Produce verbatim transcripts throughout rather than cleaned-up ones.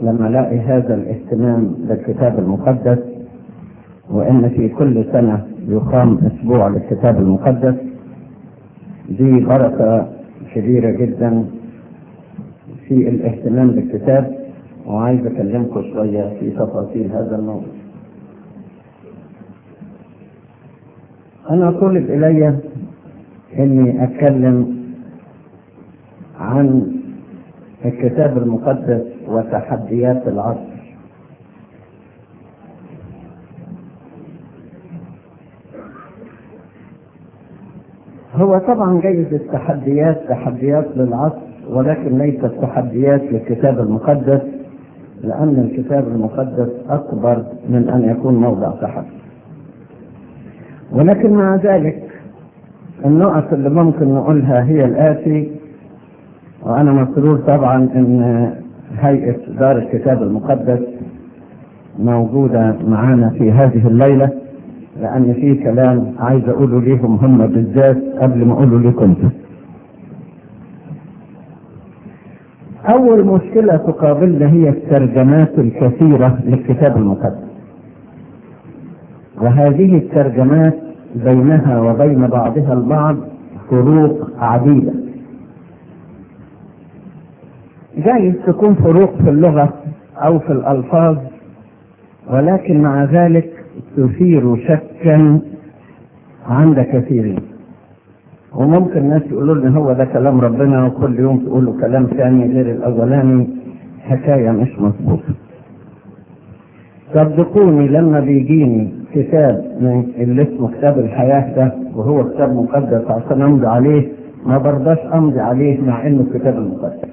لما الاقي هذا الاهتمام بالكتاب المقدس، وان في كل سنة يقام اسبوع للكتاب المقدس. دي بركة كبيرة جدا في الاهتمام بالكتاب، وعايز اكلمكم شوية في تفاصيل هذا الموضوع. انا طلب الي اني اتكلم عن الكتاب المقدس وتحديات العصر. هو طبعا جايز التحديات تحديات للعصر، ولكن ليست تحديات للكتاب المقدس، لأن الكتاب المقدس أكبر من أن يكون موضع تحدي. ولكن مع ذلك النقط اللي ممكن نقولها هي الآتي، وأنا مسرور طبعا أن هيئة دار الكتاب المقدس موجودة معانا في هذه الليلة، لأن في كلام عايز أقوله ليهم هم بالذات قبل ما أقوله لكم. أول مشكلة تقابلنا هي الترجمات الكثيرة للكتاب المقدس، وهذه الترجمات بينها وبين بعضها البعض فروق عديدة. جايز تكون فروق في اللغة أو في الألفاظ، ولكن مع ذلك تثير شكا عند كثيرين. وممكن ناس يقولوا لنا هو ده كلام ربنا، وكل يوم تقولوا كلام ثاني غير الأولاني، حكاية مش مظبوطة. صدقوني لما بيجيني كتاب من اللي اسمه كتاب الحياة ده وهو كتاب مقدس عشان أمضي عليه، ما برضاش أمضي عليه مع إنه كتاب المقدس.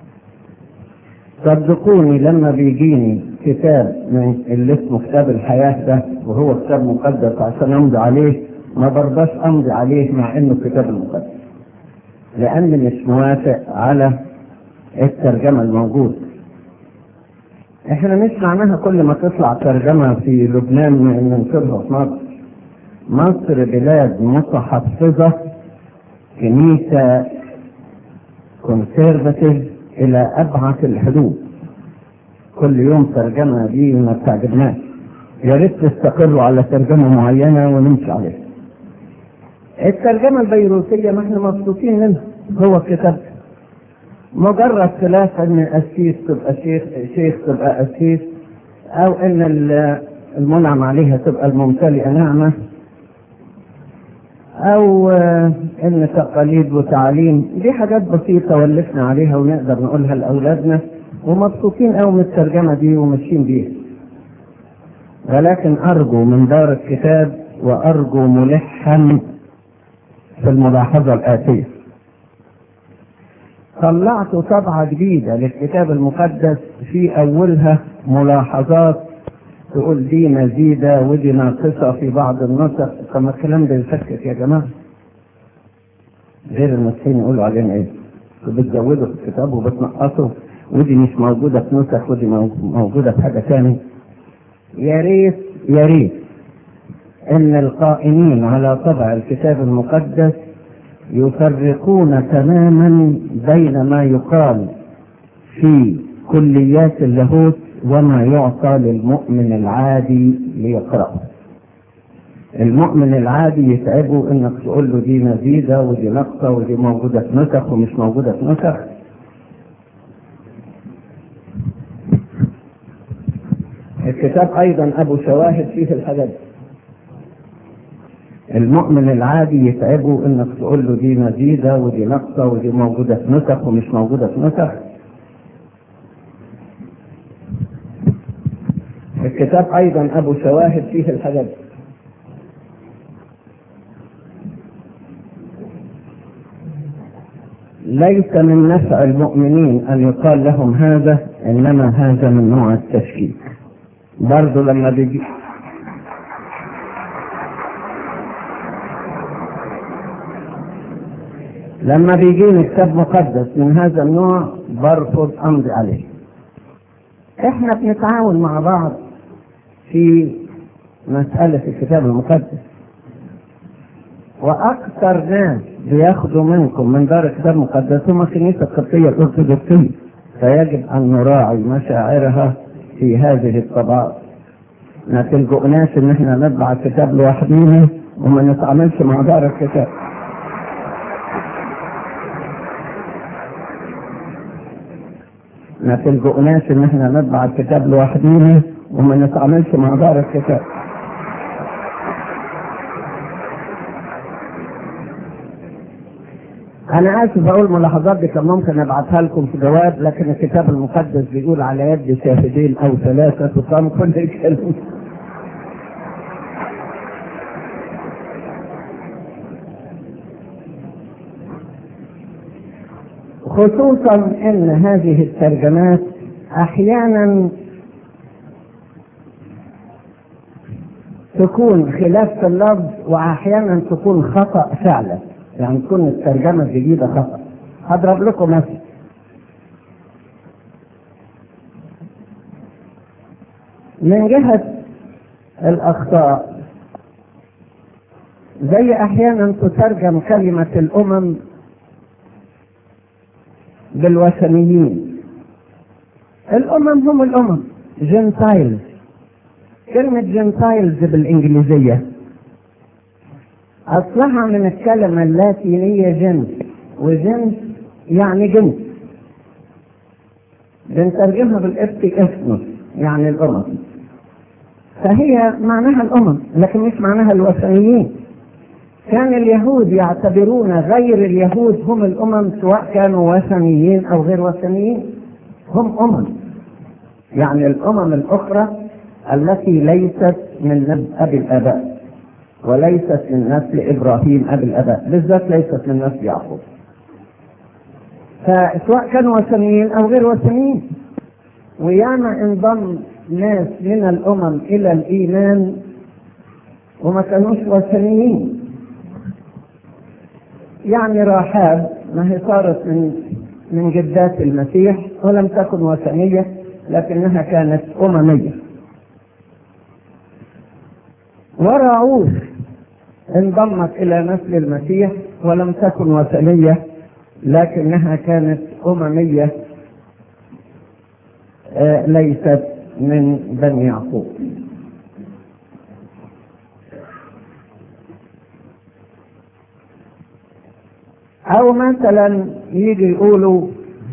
صدقوني لما بيجيني كتاب من اللي اسمه كتاب الحياة ده وهو كتاب مقدس عشان أمضي عليه، ما برضاش أمضي عليه مع إنه كتاب المقدس، لأني مش موافق على الترجمة الموجودة. احنا مش معناها كل ما تطلع ترجمة في لبنان ننشرها في مصر. مصر بلاد متحفظة، كنيسة كونسيرفاتيف الى ابعد الحدود. كل يوم ترجمة دي ما بتعجبناش، يا ريت تستقروا على ترجمة معينة ونمشي عليها. الترجمة البيروتية ما احنا مبسوطين منها، هو كتاب مجرد خلاف ان القسيس تبقى شيخ شيخ تبقى قسيس، او ان المنعم عليها تبقى الممتلئة نعمة، او ان تقاليد وتعاليم. دي حاجات بسيطة ولفنا عليها ونقدر نقولها لأولادنا، ومبسوطين او من الترجمة دي وماشيين بيها. ولكن ارجو من دار الكتاب وارجو ملحا في الملاحظة الآتية. طلعت طبعة جديدة للكتاب المقدس في أولها ملاحظات تقول دي مزيدة ودي ناقصة في بعض النسخ. كما الكلام ده يفكك يا جماعة، غير المسيحيين يقولوا علينا ايه؟ بتزودوا في الكتاب وبتنقصوا، ودي مش موجودة في نسخ ودي موجودة في حاجة ثانية. يا ريت يا ريت ان القائمين على طبع الكتاب المقدس يفرقون تماما بين ما يقال في كليات اللاهوت وما يعطى للمؤمن العادي ليقرأه. المؤمن العادي يتعبه انك تقول له دي مزيدة ودي نقصة ودي موجودة في نسخ ومش موجودة في نسخ. الكتاب ايضا ابو شواهد فيه الحاجات. المؤمن العادي يتعبه انك تقول له دي مزيدة ودي نقصة ودي موجودة في نسخ ومش موجودة في نسخ. الكتاب ايضا ابو شواهد فيه الحاجات. ليس من نفع المؤمنين ان يقال لهم هذا، انما هذا من نوع التشكيك. برضو لما بيجي لما بيجيني كتاب مقدس من هذا النوع برفض امضي عليه. احنا بنتعاون مع بعض في مسألة الكتاب المقدس، واكثر ناس بياخدوا منكم من دار الكتاب المقدس هم الكنيسة القبطية الارثوذكسية، فيجب أن نراعي مشاعرها في هذه الطبعات. ما تلجؤناش إن احنا نطبع الكتاب لوحدينا وما نتعاملش مع دار الكتاب. ما تلجؤناش إن احنا نطبع الكتاب لوحدينا وما نتعاملش مع دار الكتاب. أنا آسف أقول ملاحظات دي كان ممكن أبعتها لكم في جواب، لكن الكتاب المقدس بيقول على يد شاهدين أو ثلاثة تقام كل كلمة. خصوصا أن هذه الترجمات أحيانا تكون خلاف في اللفظ وأحيانا تكون خطأ فعلا، يعني تكون الترجمة الجديدة خطأ. هضرب لكم مثل. من جهة الأخطاء زي أحيانا تترجم كلمة الأمم بالوثنيين. الأمم هم الأمم، جنتايلز. كلمة جنتايلز بالإنجليزية أصلها من الكلمة اللاتينية جنس، وجنس يعني جنس. بنترجمها بالإبتي إثنوس يعني الأمم، فهي معناها الأمم لكن مش معناها الوثنيين. كان اليهود يعتبرون غير اليهود هم الأمم، سواء كانوا وثنيين أو غير وثنيين، هم أمم. يعني الأمم الأخرى التي ليست من نسل أبي الآباء وليست من نسل إبراهيم أبي الآباء، بالذات ليست من نسل يعقوب. فسواء كانوا وثنيين أو غير وثنيين. وياما انضم ناس من الأمم إلى الإيمان وما كانوش وثنيين. يعني راحاب ما هي صارت من من جدات المسيح ولم تكن وثنية لكنها كانت أممية. وراعوث انضمت إلى نسل المسيح ولم تكن وثنية لكنها كانت أممية، آه ليست من بني يعقوب. أو مثلا يجي يقولوا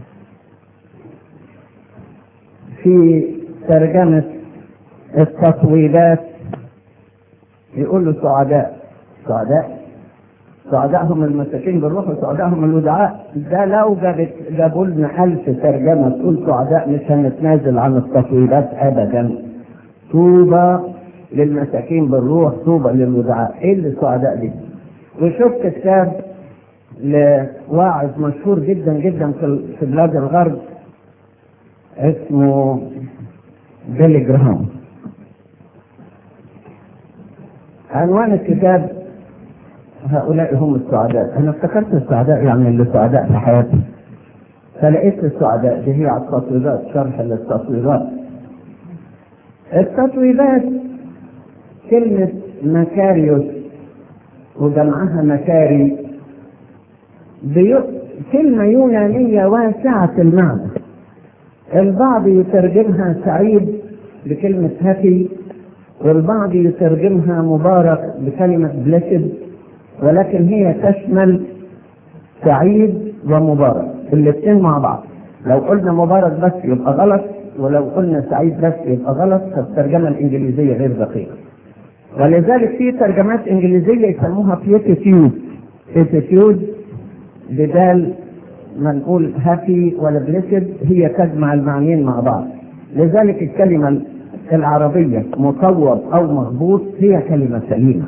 في ترجمة التطويلات يقولوا سعداء. سعداء سعداء هم المساكين بالروح وسعداء هم الودعاء. ده لو جابت جابوا لنا ألف ترجمة تقول سعداء مش هنتنازل عن التطويلات أبدا. طوبى للمساكين بالروح، طوبى للودعاء. إيه اللي سعداء دي؟ وشفت كتاب لواعظ مشهور جدا جدا في بلاد الغرب اسمه بيلي جراهام. عنوان الكتاب هؤلاء هم السعداء. انا افتكرت السعداء يعني اللي سعداء في حياتي، فلقيت السعداء دي هي على التطويلات، شرح للتطويلات. التطويلات كلمة مكاريوس وجمعها مكاري بي... كلمة يونانية واسعة المعنى. البعض يترجمها سعيد بكلمة هابي، والبعض يترجمها مبارك بكلمة بليسد، ولكن هي تشمل سعيد ومبارك الاثنين مع بعض. لو قلنا مبارك بس يبقى غلط، ولو قلنا سعيد بس يبقى غلط. فالترجمة الإنجليزية غير دقيقة، ولذلك في ترجمات إنجليزية يسموها بيتيتيود. بيتيتيود بدال ما نقول هابي ولا بليسد هي تجمع المعنيين مع بعض. لذلك الكلمة العربية مصوب أو مضبوط هي كلمة سليمة.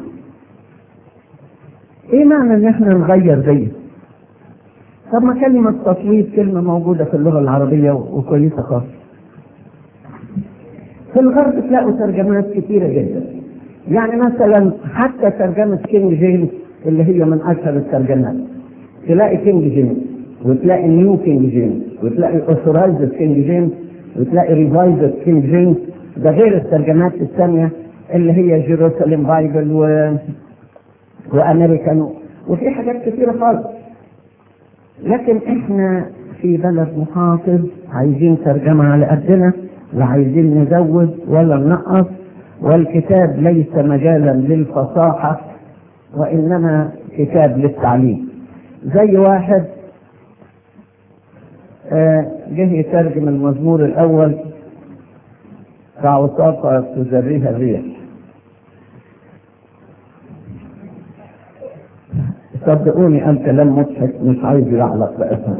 ايه معنى ان احنا نغير دي؟ طب ما كلمة تصويت كلمة موجودة في اللغة العربية وكويسة خالص. في الغرب تلاقوا ترجمات كثيرة جدا. يعني مثلا حتى ترجمة كينج جيمس اللي هي من اشهر الترجمات، تلاقي كينج جيمس وتلاقي نيو كينج جيمس وتلاقي اوثورايزد كينج جيمس وتلاقي ريفايزد كينج جيمس. ده غير الترجمات الثانية اللي هي جيروساليم بايبل و وامريكان وفي حاجات كثيرة خالص. لكن احنا في بلد محافظ عايزين ترجمة على قدنا، لا عايزين نزود ولا ننقص، والكتاب ليس مجالا للفصاحة وإنما كتاب للتعليم. زي واحد جه يترجم المزمور الأول كعصافة تزريها الريح. صدقوني قال كلام مضحك مش عايز يعلق بأسها.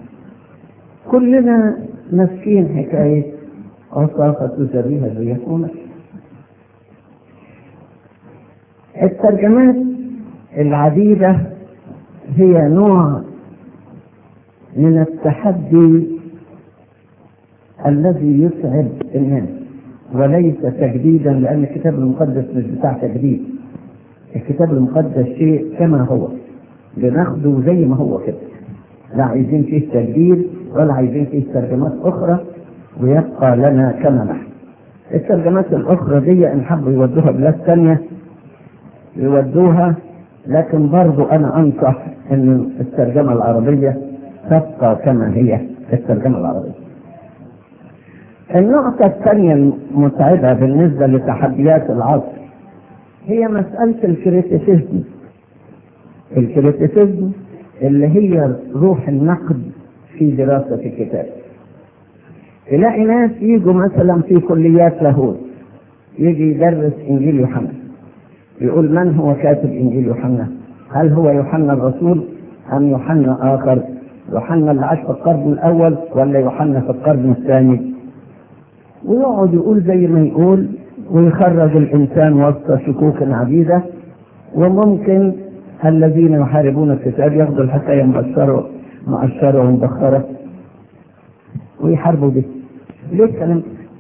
كلنا ماسكين حكاية عصافة تزريها الريح وماشي. الترجمات العديدة هي نوع من التحدي الذي يسعد الناس وليس تجديدا، لأن الكتاب المقدس مش بتاع تجديد. الكتاب المقدس شيء كما هو، بناخده زي ما هو كده، لا عايزين فيه تجديد ولا عايزين فيه ترجمات أخرى، ويبقى لنا كما نحن. الترجمات الأخرى دي إن حبوا يودوها بلاد ثانية يودوها، لكن برضو أنا أنصح إن الترجمة العربية تبقى كما هي الترجمة العربية. النقطة الثانية المتعبة بالنسبة لتحديات العصر هي مسألة الكريتيسيزم. الكريتيسيزم اللي هي روح النقد في دراسة الكتاب. تلاقي ناس يجوا مثلا في كليات لاهوت يجي يدرس إنجيل يوحنا، يقول من هو كاتب إنجيل يوحنا؟ هل هو يوحنا الرسول أم يوحنا آخر؟ يوحنا اللي عاش في القرن الأول ولا يوحنا في القرن الثاني؟ ويقعد يقول زي ما يقول، ويخرج الإنسان وسط شكوك عديدة. وممكن الذين يحاربون الكتاب ياخذوا الحكاية مؤشرة مؤشرة ومبخرة ويحاربوا به. ليه الكلام؟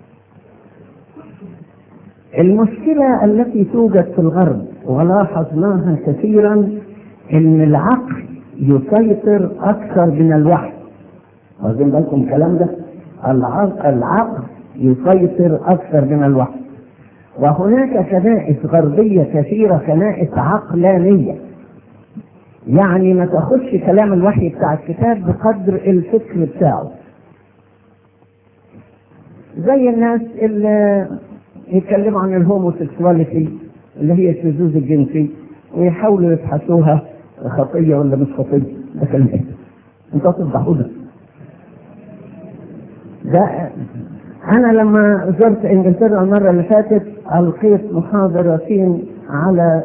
المشكلة التي توجد في الغرب ولاحظناها كثيرا ان العقل يسيطر اكثر من الوحي. واخدين بالكم الكلام ده؟ العقل, العقل يسيطر اكثر من الوحي. وهناك كنائس غربية كثيرة كنائس عقلانية، يعني ما تاخدش كلام الوحي بتاع الكتاب بقدر الفكر بتاعه. زي الناس اللي يتكلموا عن الهوموسيكسواليتي اللي هي الشذوذ الجنسي ويحاولوا يبحثوها خطية ولا مش خطية. ده كلام ايه؟ انتوا تفضحوا ده. ده انا لما زرت انجلترا المرة اللي فاتت القيت محاضرتين على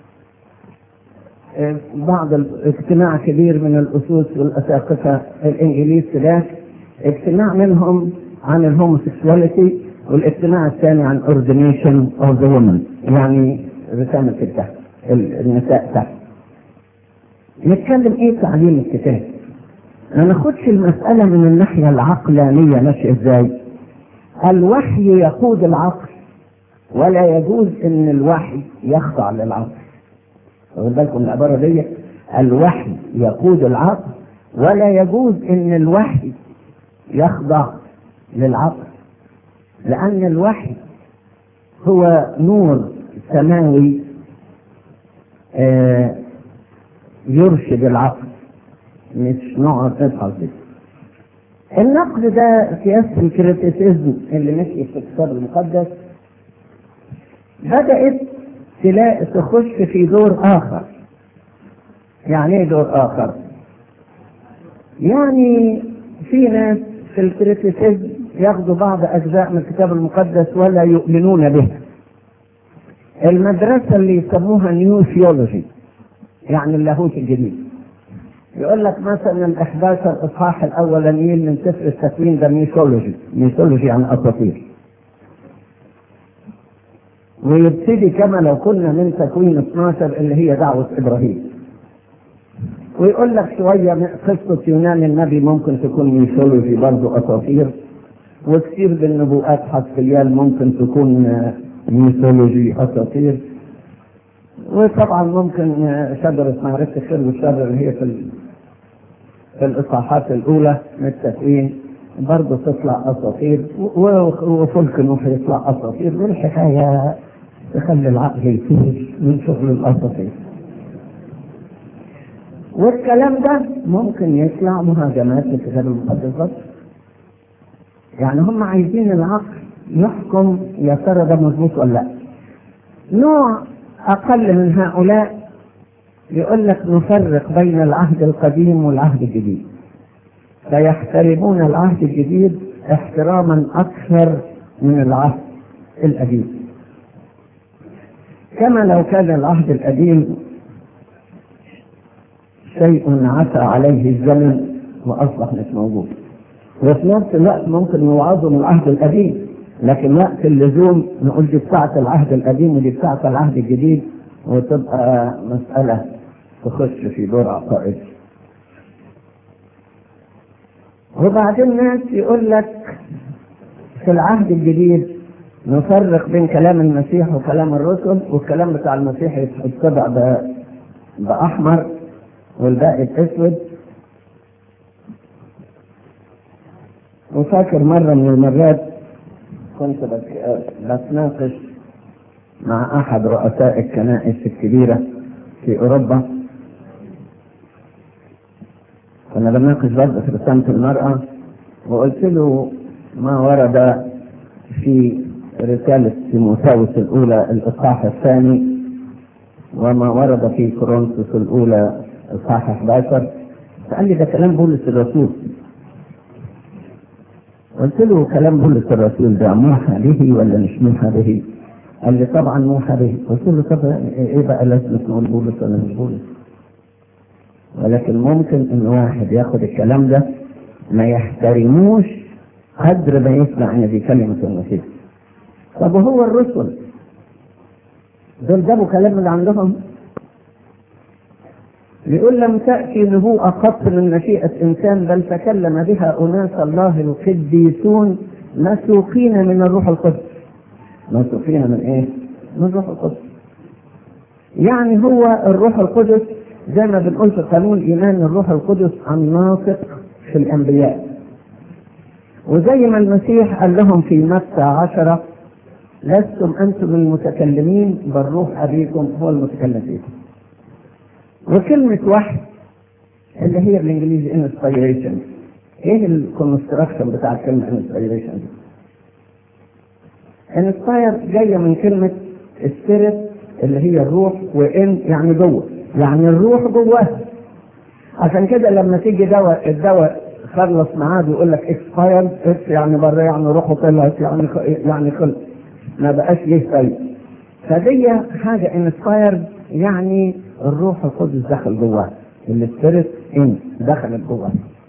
بعض الاجتماع كبير من الاسوس والاساقفة الانجليز ده. اجتماع منهم عن الهوموسيكسواليتي، والاجتماع الثاني عن ordination of the women، يعني رسالة التحت النساء تحت. نتكلم ايه تعليم الكتاب؟ ما ناخدش المسألة من الناحية العقلانية ماشي ازاي. الوحي يقود العقل ولا يجوز ان الوحي يخضع للعقل. واخد بالكم العبارة دي؟ الوحي يقود العقل ولا يجوز ان الوحي يخضع للعقل، لأن الوحي هو نور سماوي آه يرشد العقل، مش نقعد نبحث فيه. النقد ده سياسة الكريتيسيزم اللي مشي في الكتاب المقدس بدأت تلاقي تخش في دور آخر. يعني ايه دور آخر؟ يعني في ناس في الكريتيسيزم ياخذوا بعض أجزاء من الكتاب المقدس ولا يؤمنون به. المدرسة اللي يسموها نيو ثيولوجي، يعني اللاهوت الجديد، يقول لك مثلا الإحداث الإصحاح الأولانيين من سفر التكوين ده ميثولوجي. ميثولوجي يعني أساطير. ويبتدي كما لو كنا من تكوين اثناشر اللي هي دعوة إبراهيم، ويقول لك شوية من قصة يونان النبي ممكن تكون ميثولوجي برضو أساطير، وكثير بالنبوءات حسقيال ممكن تكون ميثولوجي أساطير، وطبعا ممكن شجرة معرفة الخير والشر اللي هي في في الإصحاحات الأولى من التكوين برضه تطلع أساطير، وفلك نوح يطلع أساطير، والحكاية تخلي العقل يفوز من شغل الأساطير. والكلام ده ممكن يطلع مهاجمات للكتاب المقدس. يعني هم عايزين العقل يحكم يا ترى ده مظبوط ولا لا. نوع اقل من هؤلاء يقول لك نفرق بين العهد القديم والعهد الجديد، فيحترمون العهد الجديد احتراما اكثر من العهد القديم، كما لو كان العهد القديم شيء عفى عليه الزمن واصبح مش موجود، وفي نفس الوقت ممكن يوعظوا من العهد القديم، لكن وقت اللزوم نقول دي بتاعت العهد القديم ودي بتاعت العهد الجديد، وتبقى مسألة تخش في دور عقائدي. وبعدين ناس يقول لك في العهد الجديد نفرق بين كلام المسيح وكلام الرسل، والكلام بتاع المسيح يتبع بأحمر والباقي بأسود. وفاكر مرة من المرات كنت بتناقش مع أحد رؤساء الكنائس الكبيرة في أوروبا، كنا بنناقش برضه في رسالة المرأة، وقلت له ما ورد في رسالة تيموثاوس الأولى الإصحاح الثاني وما ورد في كورنثوس الأولى الإصحاح أحد عشر. فقال لي ده كلام بولس الرسول. قلت له كلام بولس الرسول ده موحى به ولا مش موحى به؟ قال لي طبعا موحى به. قلت له طب ايه بقى لازم نقول بولس ولا مش بولس؟ ولكن ممكن ان واحد ياخد الكلام ده ما يحترموش قدر ما يسمع ان دي كلمة المسيح. طب وهو الرسل دول جابوا كلام اللي عندهم؟ يقول لم تأتي نبوءة قط من مشيئة إنسان، بل تكلم بها أناس الله القديسون مسوقين من الروح القدس. مسوقين من إيه؟ من الروح القدس. يعني هو الروح القدس زي ما بنقول في قانون إيمان الروح القدس الناطق في الأنبياء، وزي ما المسيح قال لهم في متى عشرة لستم أنتم المتكلمين بل روح أبيكم هو المتكلم فيكم. وكلمة وحي اللي هي بالانجليزي inspiration، ايه الكونستراكشن بتاع كلمة inspiration دي؟ inspire جاية من كلمة spirit اللي هي الروح، وان يعني جوه، يعني الروح جواها. عشان كده لما تيجي دواء الدواء خلص معاه يقول لك expired، اكس يعني بره يعني روحه طلعت يعني يعني خلص ما بقاش ليه فايدة. فدي حاجة inspired يعني الروح القدس دخل جواه، السبيريت ان دخلت جواه.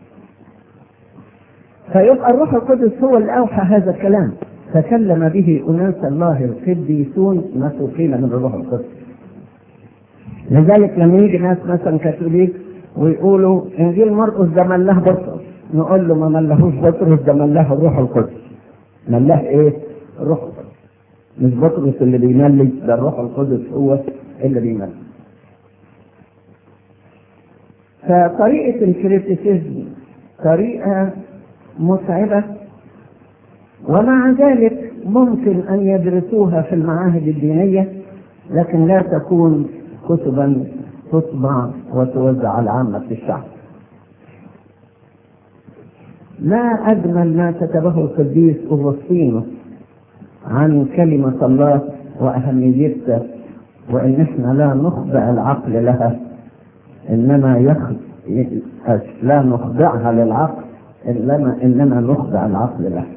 فيبقى الروح القدس هو اللي اوحى هذا الكلام، تكلم به اناس الله القديسون مسوقين من الروح القدس. لذلك لما يجي ناس مثلا كاثوليك ويقولوا انجيل مرقس ده ملاه بطرس، نقول له ما ملهوش بطرس، ده ملاه الروح القدس. ملاه ايه؟ الروح القدس، مش بطرس اللي بيملي، ده الروح القدس هو اللي بيملي. فطريقة الكريتيسيزم طريقة متعبة، ومع ذلك ممكن أن يدرسوها في المعاهد الدينية، لكن لا تكون كتبا تطبع وتوزع على عامة الشعب. ما أجمل ما كتبه القديس أغسطينوس عن كلمة الله وأهميتها، وإن إحنا لا نخضع العقل لها، إنما يخضع لا نخضعها للعقل، إنما إنما نخضع العقل لها.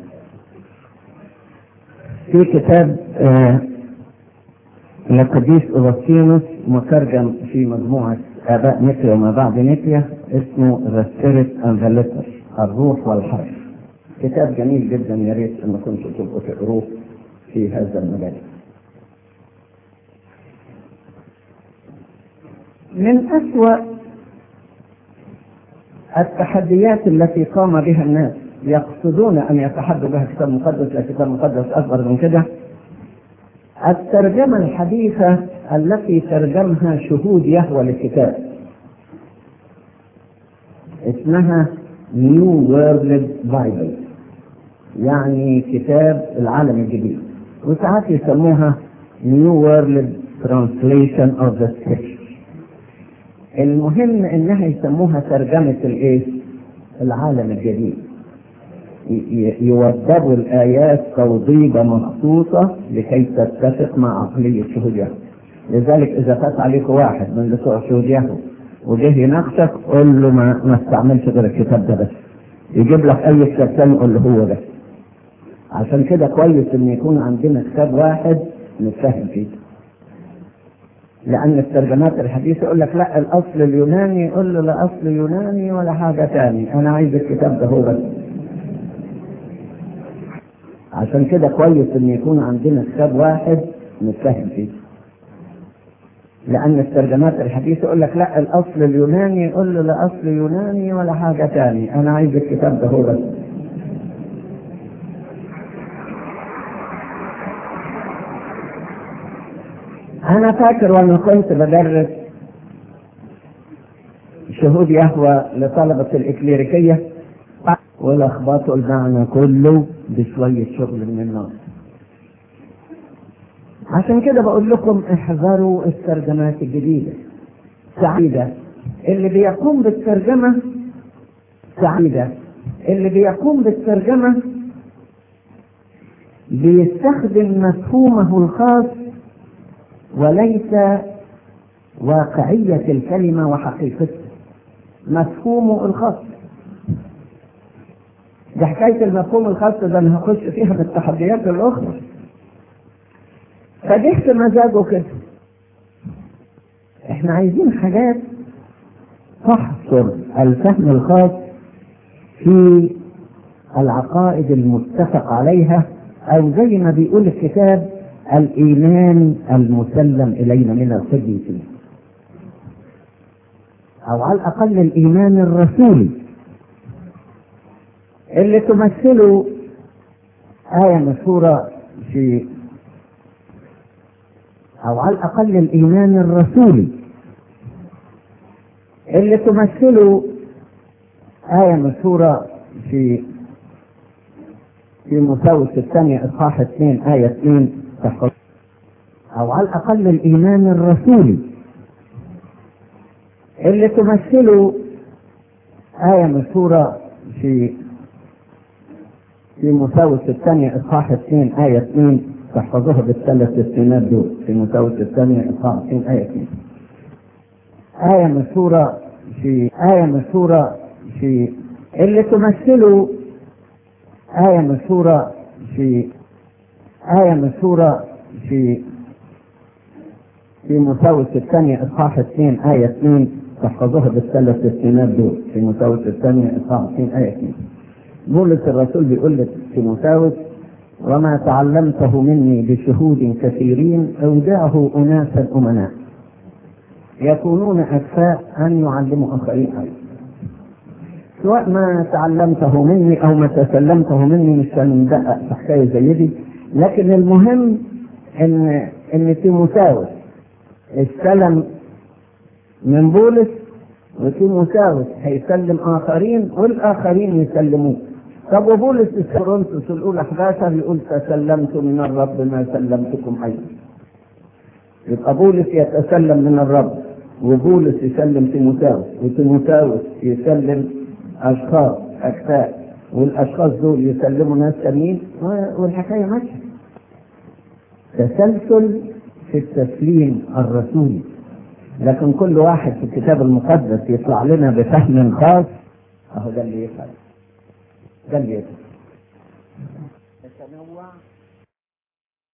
في كتاب آه للقديس أغسطينوس مترجم في مجموعة آباء نيقيا وما بعد نيقيا اسمه The Spirit and the Letter، الروح والحرف. كتاب جميل جدا، يا ريت إن كنتوا تبقوا تقروه في هذا المجال. من أسوأ التحديات التي قام بها الناس يقصدون أن يتحدوا بها الكتاب المقدس، الكتاب المقدس أكبر من كده، الترجمة الحديثة التي ترجمها شهود يهوى للكتاب اسمها New World Bible، يعني كتاب العالم الجديد، وساعات يسموها New World Translation of the Scripture. المهم انها يسموها ترجمة الايه؟ العالم الجديد. يوضبوا الآيات توضيبة مخصوصة لكي تتفق مع عقلية شهود يهوه. لذلك إذا فات عليك واحد من بتوع شهود يهوه وجه يناقشك قول له ما, ما استعملش غير الكتاب ده بس، يجيب لك أي كتاب ثاني قول له هو ده. عشان كده كويس إن يكون عندنا كتاب واحد نتفهم فيه، لأن الترجمات الحديثة يقول لك لا الأصل اليوناني، يقول له لا أصل يوناني ولا حاجة تاني، أنا عايز الكتاب ده هو بس. عشان كده كويس ان يكون عندنا كتاب واحد نتفهم فيه، لان الترجمات الحديثه يقول لك لا الاصل اليوناني، يقول له لا اصل يوناني ولا حاجه تاني، انا عايز الكتاب ده هو بس. انا فاكر وانا كنت بدرس شهود يهوه لطلبه الاكليريكيه ولخبطوا المعنى كله بشوية شغل من النار. عشان كده بقول لكم احذروا الترجمات الجديدة. سعيدة اللي بيقوم بالترجمة، سعيدة اللي بيقوم بالترجمة بيستخدم مفهومه الخاص وليس واقعية الكلمة وحقيقتها، مفهومه الخاص. دي حكاية المفهوم الخاص ده انا هخش فيها بالتحديات الاخرى. فديت مزاجه كده. احنا عايزين حاجات تحصر الفهم الخاص في العقائد المتفق عليها، او زي ما بيقول الكتاب الايمان المسلم الينا من القديسين، او على الاقل الايمان الرسولي اللي تمثله آية مشهورة في، أو على الأقل الإيمان الرسولي اللي تمثله آية مشهورة في في مساوس الثانية إصحاح اثنين آية اثنين، أو على الأقل الإيمان الرسولي اللي تمثله آية مشهورة في في مساوس الثانية إصحاح اثنين آية اثنين، تحفظوها بالثلاث استناد دول. في مساوس الثانية إصحاح اثنين آية اثنين، آية مشهورة في آية مشهورة في اللي تمثله آية مشهورة في آية مشهورة في في مساوس الثانية إصحاح اثنين آية اثنين، تحفظوها بالثلاث استناد دول. في مساوس الثانية إصحاح اثنين آية اثنين، بولس الرسول بيقول لك في مساوس: وما تعلمته مني بشهود كثيرين اودعه اناسا امناء يكونون اكفاء ان يعلموا اخرين ايضا. سواء ما تعلمته مني او ما تسلمته مني مش هندقق في حكايه زي دي، لكن المهم ان ان تيموثاوس استلم من بولس، وتيموثاوس هيسلم اخرين والاخرين يسلموه. طب وبولس في كورنثوس الاولى احداشر يقول: تسلمت من الرب ما سلمتكم ايضا. يبقى بولس يتسلم من الرب، وبولس يسلم تيموثاوس، وتيموثاوس يسلم اشخاص اكفاء، والاشخاص دول يسلموا ناس تانيين، والحكايه ماشيه. تسلسل في التسليم الرسولي. لكن كل واحد في الكتاب المقدس يطلع لنا بفهم خاص، اهو ده اللي يفعل، ده اللي يفعل. تتنوع